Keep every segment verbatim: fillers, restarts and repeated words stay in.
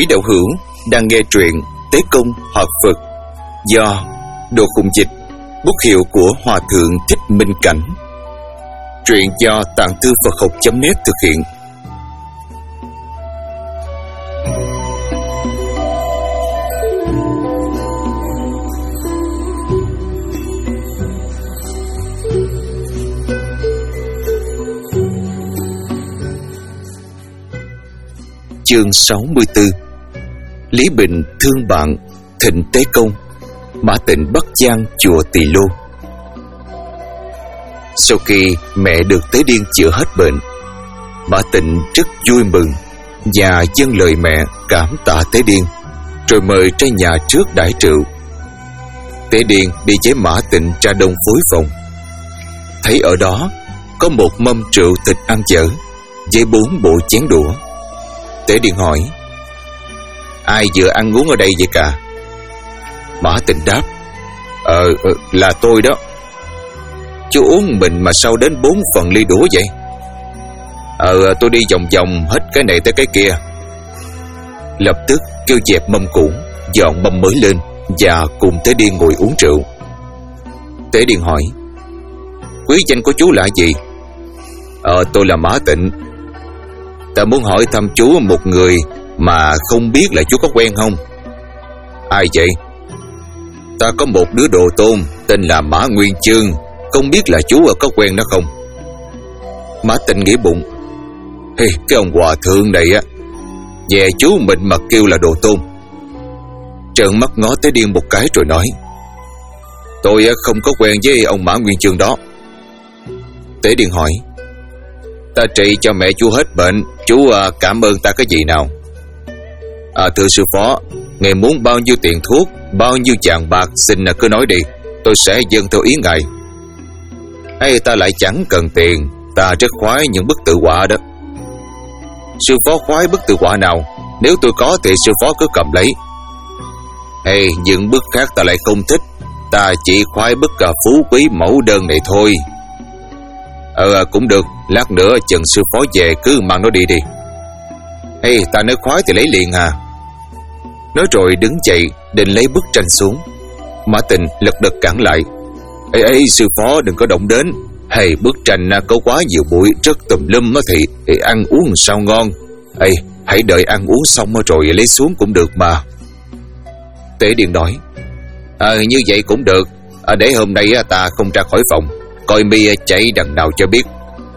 Quý đạo hữu đang nghe truyện Tế Công Hợp Phật do Đồ Khùng Dịch, bút hiệu của Hòa Thượng Thích Minh Cảnh. Truyện do Tạng Thư Phật Học chấm net thực hiện. Chương sáu mươi tư. Lý Bình thương bạn, thịnh Tế Công, Mã Tịnh Bắc Giang chùa Tỳ Lô. Sau khi mẹ được Tế Điên chữa hết bệnh, Mã Tịnh rất vui mừng và dâng lời mẹ cảm tạ Tế Điên, rồi mời ra nhà trước đãi rượu. Tế Điên đi với Mã Tịnh ra đông phối phòng, thấy ở đó có một mâm rượu thịt ăn dở với bốn bộ chén đũa. Tế Điên hỏi: ai vừa ăn uống ở đây vậy cả? Mã Tịnh đáp: Ờ, là tôi đó. Chú uống mình mà sao đến bốn phần ly đũa vậy? Ờ, tôi đi vòng vòng hết cái này tới cái kia. Lập tức kêu dẹp mâm cũ, dọn mâm mới lên và cùng Tế Điên ngồi uống rượu. Tế Điên hỏi: quý danh của chú là gì? Ờ, tôi là Mã Tịnh. Ta muốn hỏi thăm chú một người mà không biết là chú có quen không? Ai vậy? Ta có một đứa đồ tôn tên là Mã Nguyên Chương, không biết là chú có quen nó không? Mã Tịnh nghĩ bụng: hey, cái ông hòa thượng này á, về chú mình mà kêu là đồ tôn. Trợn mắt ngó Tế Điên một cái rồi nói: tôi không có quen với ông Mã Nguyên Chương đó. Tế Điên hỏi: ta trị cho mẹ chú hết bệnh, chú à, cảm ơn ta cái gì nào? À, thưa sư phó, ngài muốn bao nhiêu tiền thuốc, bao nhiêu vàng bạc, xin là cứ nói đi, tôi sẽ dâng theo ý ngài. Hay ta lại chẳng cần tiền, ta rất khoái những bức tự họa đó. Sư phó khoái bức tự họa nào? Nếu tôi có thì sư phó cứ cầm lấy. Hay những bức khác ta lại không thích, ta chỉ khoái bức cà phú quý mẫu đơn này thôi. Ờ cũng được, lát nữa chừng sư phó về cứ mang nó đi đi. Ê, ta nói khoái thì lấy liền à. Nói rồi đứng dậy định lấy bức tranh xuống. Mã Tịnh lật đật cản lại: Ê ê sư phó đừng có động đến. Hay bức tranh có quá nhiều bụi, rất tùm lum thì, thì ăn uống sao ngon. Ê, hãy đợi ăn uống xong rồi lấy xuống cũng được mà. Tế Điên nói: Ờ như vậy cũng được. À, để hôm nay ta không ra khỏi phòng, coi mi chạy đằng nào cho biết.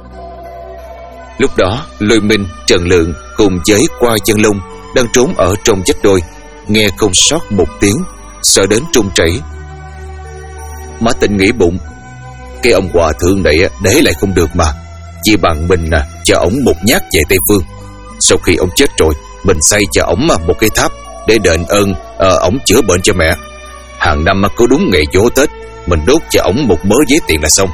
Lúc đó Lôi Minh, Trần Lượng cùng với Qua Chân Long đang trốn ở trong vách đồi, nghe không sót một tiếng, sợ đến trung chảy. Mã Tịnh nghĩ bụng: cái ông hòa thượng này để lại không được mà, chỉ bằng mình à, cho ổng một nhát về Tây Phương. Sau khi ông chết rồi, mình xây cho ổng một cái tháp để đền ơn à, ổng chữa bệnh cho mẹ. Hàng năm có đúng ngày giỗ Tết, mình đốt cho ổng một mớ giấy tiền là xong.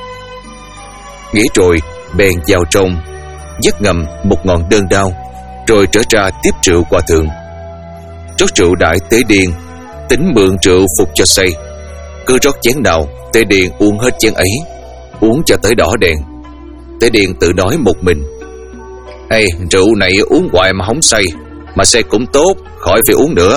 Nghĩ rồi bèn vào trong vắt ngầm một ngọn đơn đao, rồi trở ra tiếp rượu hòa thượng. Rót rượu đãi Tế Điên, tính mượn rượu phục cho say. Cứ rót chén nào, Tế Điên uống hết chén ấy, uống cho tới đỏ đèn. Tế Điên tự nói một mình: Ê, rượu này uống hoài mà không say, mà say cũng tốt, khỏi phải uống nữa.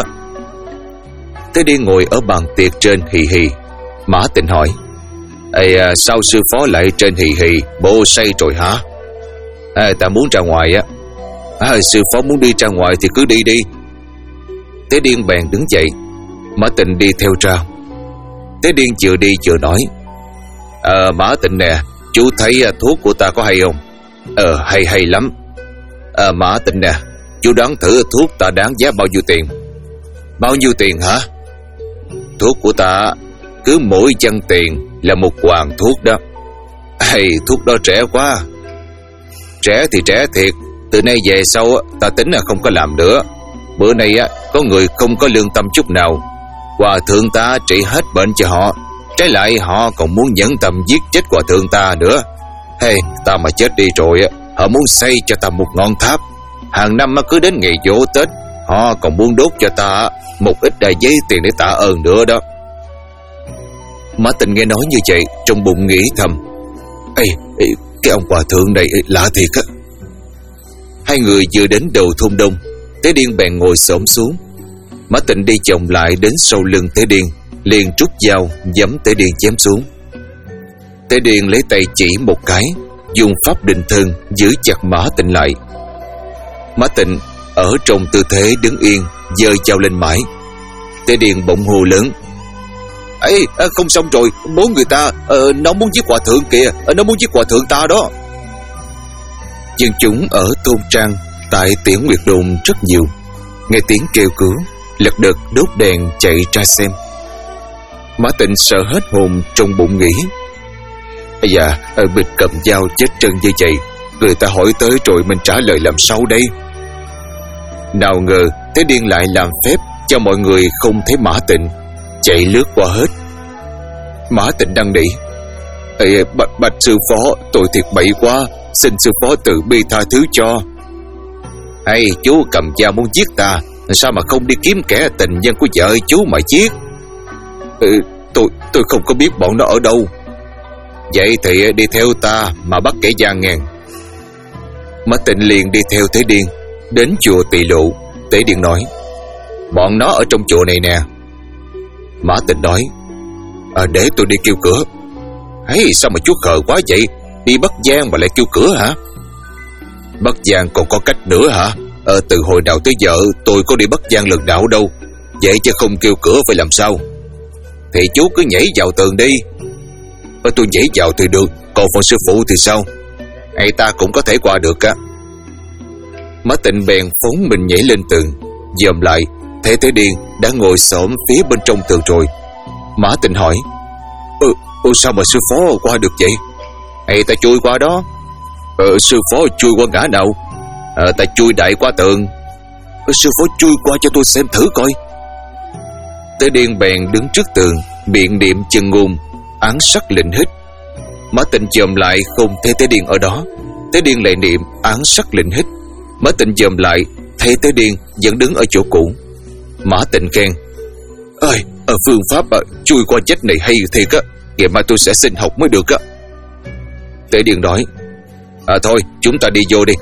Tế Điên ngồi ở bàn tiệc trên hì hì. Mã Tịnh hỏi: Ê, à, sao sư phó lại trên hì hì, bộ say rồi hả? À, ta muốn ra ngoài á. À, sư phó muốn đi ra ngoài thì cứ đi đi. Tế Điên bèn đứng dậy. Mã Tịnh đi theo ra. Tế Điên vừa đi vừa nói: Ờ, Mã Tịnh nè, chú thấy thuốc của ta có hay không? Ờ, hay hay lắm. Ờ, Mã Tịnh nè, chú đoán thử thuốc ta đáng giá bao nhiêu tiền? Bao nhiêu tiền hả? Thuốc của ta cứ mỗi chân tiền là một hoàng thuốc đó. Ây, thuốc đó rẻ quá. Rẻ thì rẻ thiệt. Từ nay về sau ta tính là không có làm nữa. Bữa nay á có người không có lương tâm chút nào. Hòa thượng ta trị hết bệnh cho họ, trái lại họ còn muốn nhẫn tâm giết chết hòa thượng ta nữa. Hey, ta mà chết đi rồi á, họ muốn xây cho ta một ngọn tháp. Hàng năm cứ đến ngày giỗ Tết, họ còn muốn đốt cho ta một ít giấy tiền để tạ ơn nữa đó. Mã Tịnh nghe nói như vậy, trong bụng nghĩ thầm: Ê, ê cái ông hòa thượng này lạ thiệt á. Hai người vừa đến đầu thôn đông, Tế Điên bèn ngồi xổm xuống. Mã Tịnh đi chồng lại đến sau lưng Tế Điên, liền rút dao giẫm Tế Điên chém xuống. Tế Điên lấy tay chỉ một cái, dùng pháp định thân giữ chặt Mã Tịnh lại. Mã Tịnh ở trong tư thế đứng yên, giơ dao lên mãi. Tế Điên bỗng hô lớn: "Ê, không xong rồi, bố người ta, ờ, nó muốn giết hòa thượng kìa, nó muốn giết hòa thượng ta đó." Dân chúng ở thôn Trang tại Tiểu Nguyệt Đồn rất nhiều, nghe tiếng kêu cứu, lật đật đốt đèn chạy ra xem. Mã Tịnh sợ hết hồn, trong bụng nghĩ: "Ây da, bịch cầm dao chết trân như vậy, người ta hỏi tới rồi mình trả lời làm sao đây?" Nào ngờ Tế Điên lại làm phép cho mọi người không thấy Mã Tịnh, chạy lướt qua hết. Mã Tịnh năn nỉ: "Ê, bạch, bạch sư phó, tôi thiệt bậy quá, xin sư phó từ bi tha thứ cho." "Hay, chú cầm dao muốn giết ta, sao mà không đi kiếm kẻ tình nhân của vợ chú mà giết?" Ừ, tôi tôi không có biết bọn nó ở đâu." "Vậy thì đi theo ta mà bắt kẻ gian ngàn." Mã Tịnh liền đi theo Tế Điên đến chùa Tỳ Lộ. Tế Điên nói: "Bọn nó ở trong chùa này nè." Mã Tịnh nói: à, "Để tôi đi kêu cửa." "Ấy, sao mà chú khờ quá vậy, đi Bắc Giang mà lại kêu cửa hả?" "Bắc Giang còn có cách nữa hả? Ờ, từ hồi nào tới giờ tôi có đi Bắc Giang lần nào đâu, vậy chứ không kêu cửa phải làm sao?" "Thì chú cứ nhảy vào tường đi." "Ờ, tôi nhảy vào thì được, còn phần sư phụ thì sao?" "Hay, ta cũng có thể qua được á." Mã Tịnh bèn phóng mình nhảy lên tường, dòm lại thấy Tế Điên đã ngồi xổm phía bên trong tường rồi. Mã Tịnh hỏi: Ừ, ừ sao mà sư phó qua được vậy?" "Hay, ta chui qua đó." "Ờ, sư phó chui qua ngã nào?" "Ờ, ta chui đại qua tường." "Ờ, sư phó chui qua cho tôi xem thử coi." Tế Điên bèn đứng trước tường, miệng niệm chân ngôn, án sắc lệnh hít. Mã Tịnh dòm lại không thấy Tế Điên ở đó. Tế Điên lại niệm án sắc lệnh hít. Mã Tịnh dòm lại thấy Tế Điên vẫn đứng ở chỗ cũ. Mã Tịnh khen: "Ơi, ở phương pháp à, chui qua chết này hay thiệt á, ngày mai tôi sẽ xin học mới được á." Tế Điên nói: "À thôi, chúng ta đi vô đi."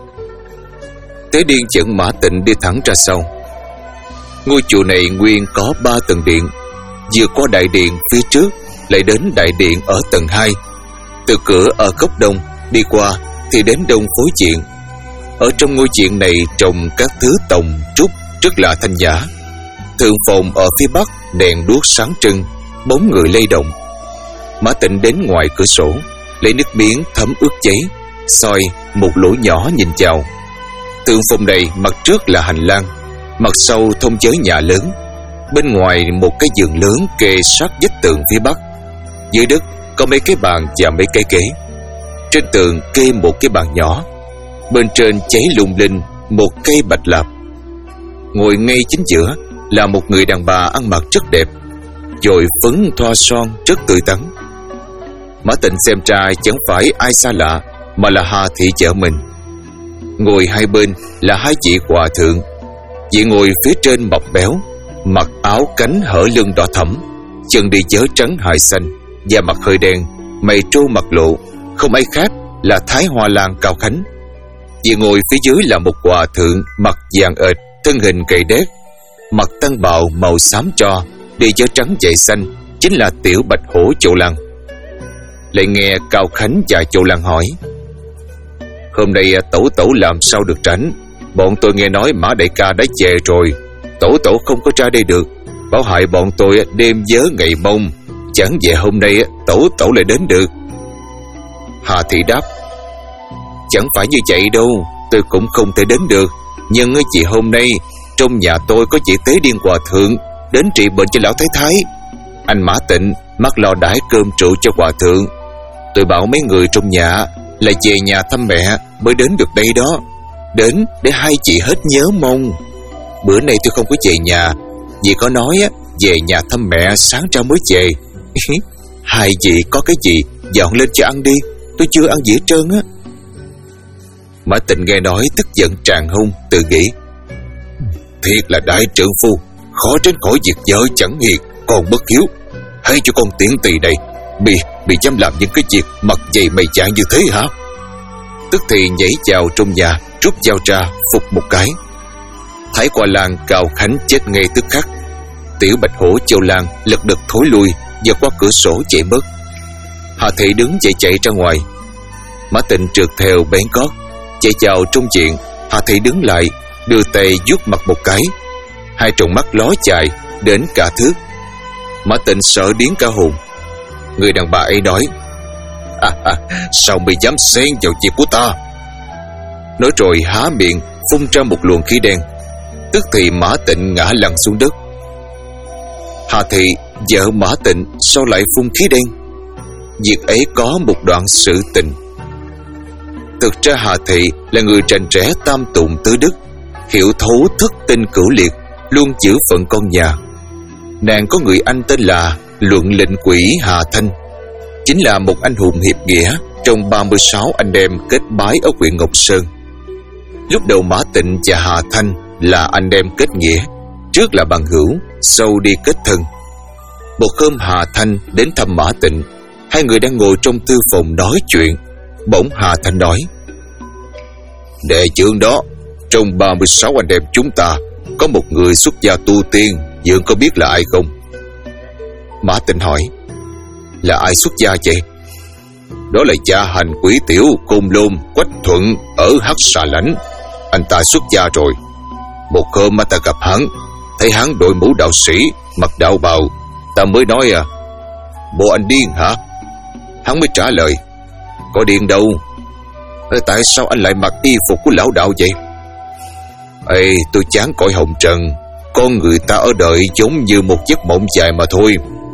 Tế Điên dẫn Mã Tịnh đi thẳng ra sau. Ngôi chùa này nguyên có ba tầng điện, vừa qua đại điện phía trước, lại đến đại điện ở tầng hai. Từ cửa ở góc đông đi qua thì đến đông phối diện. Ở trong ngôi viện này trồng các thứ tòng trúc rất là thanh nhã. Thượng phòng ở phía bắc đèn đuốc sáng trưng, bóng người lay động. Mã Tịnh đến ngoài cửa sổ, lấy nước miếng thấm ướt giấy, soi một lỗ nhỏ nhìn vào. Thượng phòng này mặt trước là hành lang, mặt sau thông với nhà lớn. Bên ngoài một cái giường lớn kê sát vách tường phía bắc. Dưới đất có mấy cái bàn và mấy cái ghế. Trên tường kê một cái bàn nhỏ, bên trên cháy lung linh một cây bạch lạp. Ngồi ngay chính giữa là một người đàn bà ăn mặc rất đẹp, dội phấn thoa son rất tươi tắn. Mã Tịnh xem ra chẳng phải ai xa lạ, mà là Hà Thị vợ mình. Ngồi hai bên là hai chị hòa thượng. Chị ngồi phía trên mập béo, mặc áo cánh hở lưng đỏ thẫm, chân đi chớ trắng hài xanh, da mặt hơi đen, mày trâu mặt lộ, không ai khác là Thái Hoa Lan Cao Khánh. Chị ngồi phía dưới là một hòa thượng mặt vàng ệt, thân hình gầy đét, mặc tăng bào màu xám cho, đi chớ trắng chạy xanh, chính là Tiểu Bạch Hổ Châu Lan. Lại nghe Cao Khánh và Châu Lan hỏi: "Hôm nay Tẩu Tẩu làm sao được rảnh? Bọn tôi nghe nói Mã đại ca đã về rồi, Tẩu Tẩu không có ra đây được, bảo hại bọn tôi đêm vớ ngày mông, chẳng về hôm nay Tẩu Tẩu lại đến được." Hà Thị đáp: "Chẳng phải như vậy đâu, tôi cũng không thể đến được, nhưng chị hôm nay trong nhà tôi có chị Tế Điên hòa thượng đến trị bệnh cho lão Thái Thái. Anh Mã Tịnh mắc lo đãi cơm rượu cho hòa thượng. Tôi bảo mấy người trong nhà là về nhà thăm mẹ mới đến được đây đó, đến để hai chị hết nhớ mong. Bữa nay tôi không có về nhà, dì có nói về nhà thăm mẹ sáng ra mới về." "Hai chị có cái gì dọn lên cho ăn đi, tôi chưa ăn gì hết trơn á." Mã Tịnh nghe nói tức giận tràn hung, tự nghĩ: "Thiệt là đại trượng phu, khó tránh khỏi việc vợ chẳng hiền, còn bất hiếu. Hay cho con tiện tỳ này bị bị dám làm những cái việc mặt dày mày chạng như thế hả?" Tức thì nhảy vào trong nhà, rút dao ra phục một cái. Thấy qua Lan Cao Khánh chết ngay tức khắc, tiểu bạch hổ Châu Lan lật đật thối lui và qua cửa sổ chạy mất. Hà Thị đứng chạy chạy ra ngoài. Mã Tịnh trượt theo bén cót chạy vào trong viện. Hà Thị đứng lại, đưa tay vuốt mặt một cái, hai tròng mắt ló dài đến cả thước. Mã Tịnh sợ điếng cả hồn. Người đàn bà ấy nói: à, à, sao mày dám xen vào việc của ta? Nói rồi há miệng phun ra một luồng khí đen. Tức thì Mã Tịnh ngã lăn xuống đất. Hà Thị, vợ Mã Tịnh, sao lại phun khí đen? Việc ấy có một đoạn sự tình. Thực ra Hà Thị là người rành rẽ tam tụng tứ đức, hiểu thấu thất tinh cửu liệt, luôn giữ phận con nhà. Nàng có người anh tên là Luận Lệnh Quỷ Hà Thanh, chính là một anh hùng hiệp nghĩa trong ba mươi sáu anh em kết bái ở huyện Ngọc Sơn. Lúc đầu Mã Tịnh và Hà Thanh là anh em kết nghĩa, trước là bằng hữu, sau đi kết thân. Một hôm Hà Thanh đến thăm Mã Tịnh, hai người đang ngồi trong thư phòng nói chuyện. Bỗng Hà Thanh nói: Đệ trưởng đó, trong ba mươi sáu anh em chúng ta có một người xuất gia tu tiên, Dượng có biết là ai không? Mã Tịnh hỏi: Là ai xuất gia vậy? Đó là cha hành Quỷ Tiểu Côn Lôn Quách Thuận ở Hắc Xà Lãnh. Anh ta xuất gia rồi. Một hôm mà ta gặp hắn, thấy hắn đội mũ đạo sĩ, mặc đạo bào. Ta mới nói: à, bộ anh điên hả? Hắn mới trả lời: Có điên đâu. Tại sao anh lại mặc y phục của lão đạo vậy? Ê, tôi chán cõi hồng trần. Con người ta ở đời giống như một giấc mộng dài mà thôi.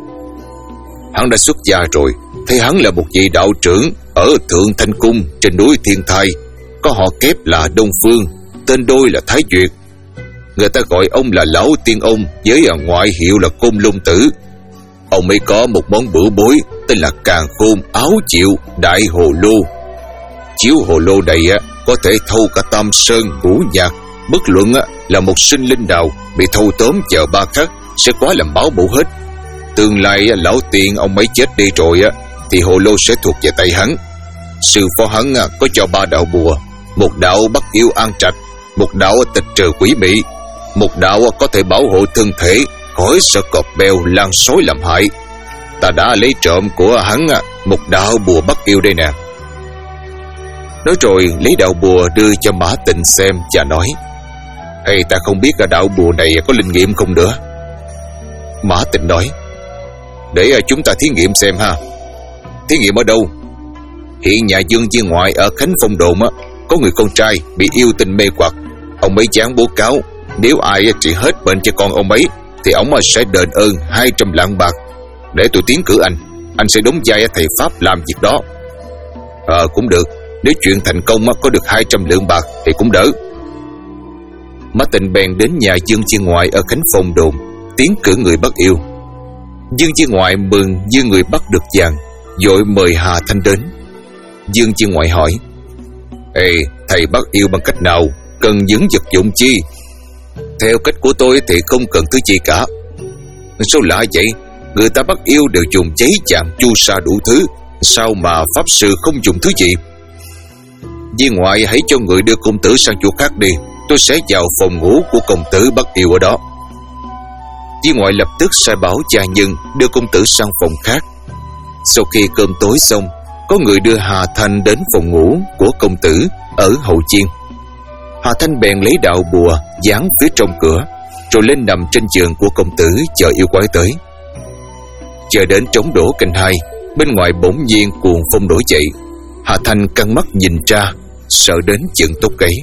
Hắn đã xuất gia rồi. Thấy hắn là một vị đạo trưởng ở Thượng Thanh Cung trên núi Thiên Thai, có họ kép là Đông Phương, tên đôi là Thái Duyệt. Người ta gọi ông là Lão Tiên Ông, với ngoại hiệu là Côn Lôn Tử. Ông ấy có một món bữa bối tên là Càn Khôn Áo Chịu Đại Hồ Lô. Chiếu hồ lô này có thể thâu cả tam sơn ngũ nhạc. Bất luận là một sinh linh nào bị thâu tóm chờ ba khắc sẽ quá làm báo bổ hết. Tương lai lão tiên ông ấy chết đi rồi thì hồ lô sẽ thuộc về tay hắn. Sư phó hắn có cho ba đạo bùa: một đạo bắt yêu an trạch, một đạo tịch trừ quỷ mị, một đạo có thể bảo hộ thân thể khỏi sợ cọp beo lan sói làm hại. Ta đã lấy trộm của hắn một đạo bùa bắt yêu đây nè. Nói rồi lấy đạo bùa đưa cho Mã Tịnh xem và nói: Ê, ta không biết là đạo bùa này có linh nghiệm không nữa. Mã Tịnh nói: Để chúng ta thí nghiệm xem ha. Thí nghiệm ở đâu? Hiện nhà Dương Viên Ngoại ở Khánh Phong Đồn á, có người con trai bị yêu tình mê hoặc. Ông ấy dán bố cáo nếu ai trị hết bệnh cho con ông ấy thì ông sẽ đền ơn hai trăm lạng bạc. Để tôi tiến cử anh, anh sẽ đóng vai thầy Pháp làm việc đó. Ờ cũng được. Nếu chuyện thành công có được hai trăm lượng bạc thì cũng đỡ. Mã Tịnh bèn đến nhà Dương Viên Ngoại ở Khánh Phong Đồn, tiến cử người bắt yêu. Dương Viên Ngoại mừng như người bắt được vàng, vội mời Hà Thanh đến. Dương Viên Ngoại hỏi: Ê, thầy bắt yêu bằng cách nào? Cần những vật dụng chi? Theo cách của tôi thì không cần thứ gì cả. Sao lạ vậy? Người ta bắt yêu đều dùng giấy chạm chu sa đủ thứ, sao mà pháp sư không dùng thứ gì? Viên Ngoại hãy cho người đưa công tử sang chỗ khác đi, tôi sẽ vào phòng ngủ của công tử bắt yêu ở đó. Viên Ngoại lập tức sai bảo gia nhân đưa công tử sang phòng khác. Sau khi cơm tối xong, có người đưa Hà Thanh đến phòng ngủ của công tử ở hậu chiên. Hà Thanh bèn lấy đạo bùa dán phía trong cửa, rồi lên nằm trên giường của công tử chờ yêu quái tới. Chờ đến trống đổ canh hai, bên ngoài bỗng nhiên cuồng phong nổi dậy. Hà Thanh căng mắt nhìn ra, sợ đến dựng tóc gáy.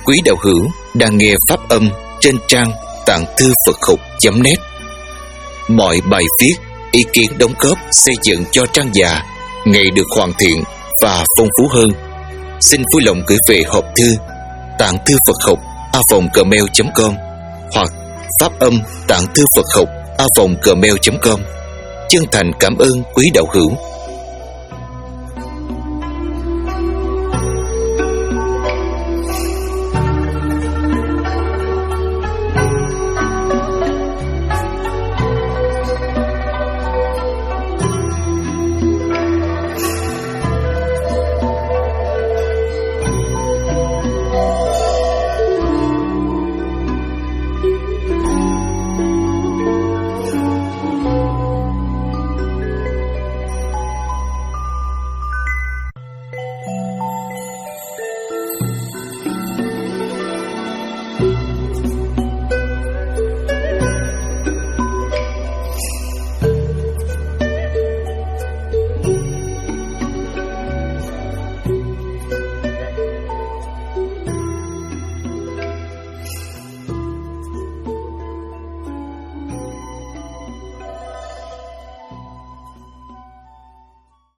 quý đạo hữu đang nghe pháp âm trên trang tạng thư Phật học chấm net. Mọi bài viết, ý kiến đóng góp xây dựng cho trang già ngày được hoàn thiện và phong phú hơn. Xin vui lòng gửi về hộp thư tạng thư Phật học a vòng gmail chấm com hoặc pháp âm tạng thư Phật học a vòng gmail chấm com. Chân thành cảm ơn quý đạo hữu.